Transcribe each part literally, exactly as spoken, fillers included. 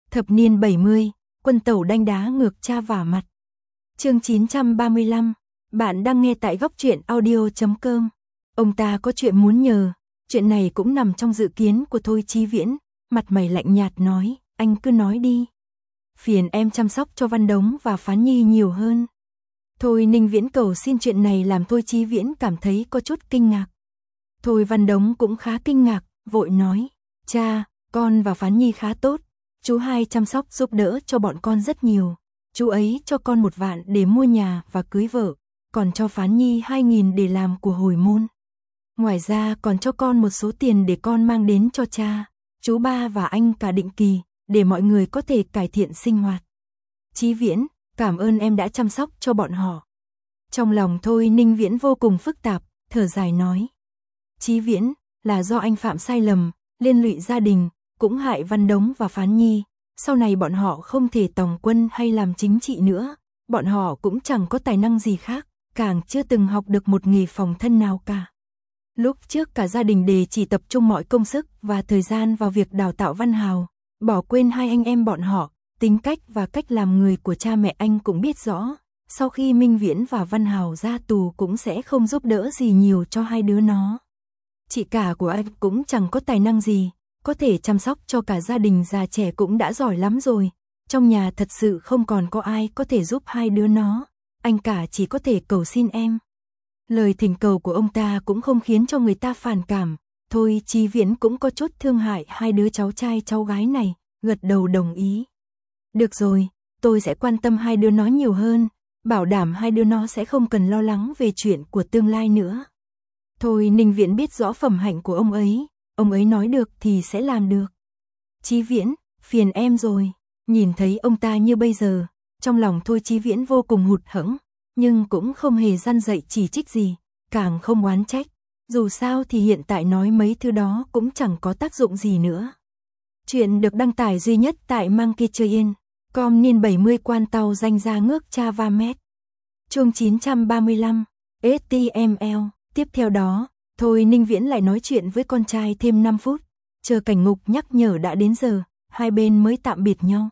Thập niên bảy mươi, quân tẩu đanh đá ngược cha vả mặt. Chương chín trăm ba mươi lăm, bạn đang nghe tại góc truyện audio chấm com. Ông ta có chuyện muốn nhờ, chuyện này cũng nằm trong dự kiến của Thôi Chí Viễn, mặt mày lạnh nhạt nói, anh cứ nói đi. Phiền em chăm sóc cho Văn Đống và Phán Nhi nhiều hơn. Thôi Ninh Viễn cầu xin chuyện này làm Thôi Chí Viễn cảm thấy có chút kinh ngạc. Thôi Văn Đống cũng khá kinh ngạc, vội nói, cha, con và Phán Nhi khá tốt, chú hai chăm sóc giúp đỡ cho bọn con rất nhiều. Chú ấy cho con một vạn để mua nhà và cưới vợ, còn cho Phán Nhi hai nghìn để làm của hồi môn. Ngoài ra còn cho con một số tiền để con mang đến cho cha, chú ba và anh cả định kỳ, để mọi người có thể cải thiện sinh hoạt. Chí Viễn, cảm ơn em đã chăm sóc cho bọn họ. Trong lòng Thôi Ninh Viễn vô cùng phức tạp, thở dài nói. Chí Viễn, là do anh phạm sai lầm, liên lụy gia đình, cũng hại Văn Đống và Phán Nhi. Sau này bọn họ không thể tòng quân hay làm chính trị nữa, bọn họ cũng chẳng có tài năng gì khác, càng chưa từng học được một nghề phòng thân nào cả. Lúc trước cả gia đình đều chỉ tập trung mọi công sức và thời gian vào việc đào tạo Văn Hào, bỏ quên hai anh em bọn họ, tính cách và cách làm người của cha mẹ anh cũng biết rõ. Sau khi Minh Viễn và Văn Hào ra tù cũng sẽ không giúp đỡ gì nhiều cho hai đứa nó. Chị cả của anh cũng chẳng có tài năng gì, có thể chăm sóc cho cả gia đình già trẻ cũng đã giỏi lắm rồi. Trong nhà thật sự không còn có ai có thể giúp hai đứa nó, anh cả chỉ có thể cầu xin em. Lời thỉnh cầu của ông ta cũng không khiến cho người ta phản cảm, Thôi Chí Viễn cũng có chút thương hại hai đứa cháu trai cháu gái này, gật đầu đồng ý. Được rồi, tôi sẽ quan tâm hai đứa nó nhiều hơn, bảo đảm hai đứa nó sẽ không cần lo lắng về chuyện của tương lai nữa. Thôi Ninh Viễn biết rõ phẩm hạnh của ông ấy, ông ấy nói được thì sẽ làm được. Chí Viễn, phiền em rồi. Nhìn thấy ông ta như bây giờ, trong lòng Thôi Chí Viễn vô cùng hụt hẫng, nhưng cũng không hề răn dạy chỉ trích gì, càng không oán trách. Dù sao thì hiện tại nói mấy thứ đó cũng chẳng có tác dụng gì nữa. Chuyện được đăng tải duy nhất tại Monkey Chơi Yên, com niên bảy mươi quan tàu danh ra ngước cha va mét. Chương chín trăm ba mươi lăm, ếch ti em lờ. Tiếp theo đó, Thôi Ninh Viễn lại nói chuyện với con trai thêm năm phút, chờ Cảnh Ngục nhắc nhở đã đến giờ, hai bên mới tạm biệt nhau.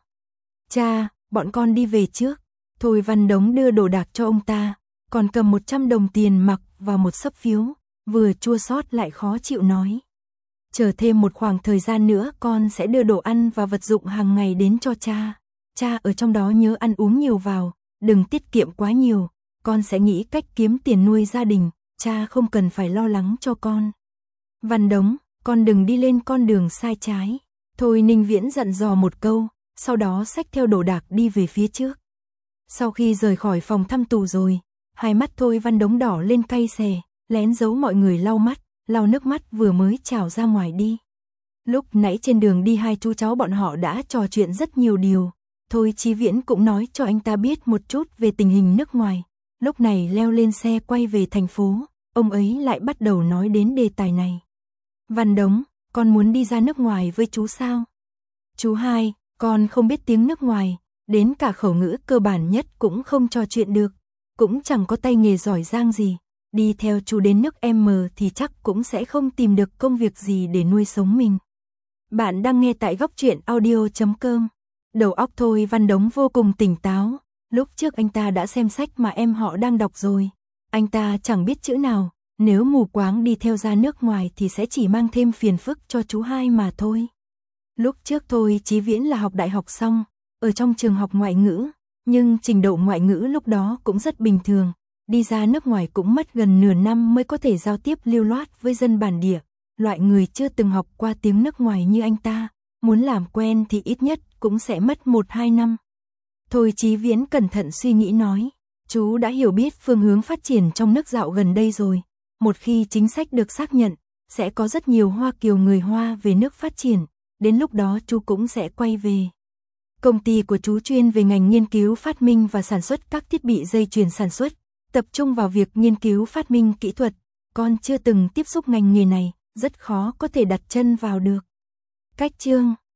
Cha, bọn con đi về trước. Thôi Văn Đống đưa đồ đạc cho ông ta, còn cầm một trăm đồng tiền mặc và một xấp phiếu, vừa chua xót lại khó chịu nói. Chờ thêm một khoảng thời gian nữa con sẽ đưa đồ ăn và vật dụng hàng ngày đến cho cha. Cha ở trong đó nhớ ăn uống nhiều vào, đừng tiết kiệm quá nhiều, con sẽ nghĩ cách kiếm tiền nuôi gia đình, cha không cần phải lo lắng cho con. Văn Đống, con đừng đi lên con đường sai trái. Thôi Ninh Viễn dặn dò một câu, sau đó xách theo đồ đạc đi về phía trước. Sau khi rời khỏi phòng thăm tù rồi, hai mắt Thôi Văn Đống đỏ lên cay xè, lén giấu mọi người lau mắt, lau nước mắt vừa mới trào ra ngoài đi. Lúc nãy trên đường đi hai chú cháu bọn họ đã trò chuyện rất nhiều điều, Thôi Chí Viễn cũng nói cho anh ta biết một chút về tình hình nước ngoài. Lúc này leo lên xe quay về thành phố, ông ấy lại bắt đầu nói đến đề tài này. Văn Đống, con muốn đi ra nước ngoài với chú sao? Chú hai, con không biết tiếng nước ngoài, đến cả khẩu ngữ cơ bản nhất cũng không trò chuyện được, cũng chẳng có tay nghề giỏi giang gì. Đi theo chú đến nước M thì chắc cũng sẽ không tìm được công việc gì để nuôi sống mình. Bạn đang nghe tại góc truyện audio chấm com. Đầu óc Thôi Văn Đống vô cùng tỉnh táo. Lúc trước anh ta đã xem sách mà em họ đang đọc rồi. Anh ta chẳng biết chữ nào, nếu mù quáng đi theo ra nước ngoài thì sẽ chỉ mang thêm phiền phức cho chú hai mà thôi. Lúc trước Thôi Chí Viễn là học đại học xong, ở trong trường học ngoại ngữ, nhưng trình độ ngoại ngữ lúc đó cũng rất bình thường. Đi ra nước ngoài cũng mất gần nửa năm mới có thể giao tiếp lưu loát với dân bản địa. Loại người chưa từng học qua tiếng nước ngoài như anh ta, muốn làm quen thì ít nhất cũng sẽ mất một hai năm. Thôi Chí Viễn cẩn thận suy nghĩ nói, chú đã hiểu biết phương hướng phát triển trong nước dạo gần đây rồi. Một khi chính sách được xác nhận, sẽ có rất nhiều Hoa Kiều người Hoa về nước phát triển, đến lúc đó chú cũng sẽ quay về. Công ty của chú chuyên về ngành nghiên cứu phát minh và sản xuất các thiết bị dây chuyền sản xuất, tập trung vào việc nghiên cứu phát minh kỹ thuật, con chưa từng tiếp xúc ngành nghề này, rất khó có thể đặt chân vào được. Cách chương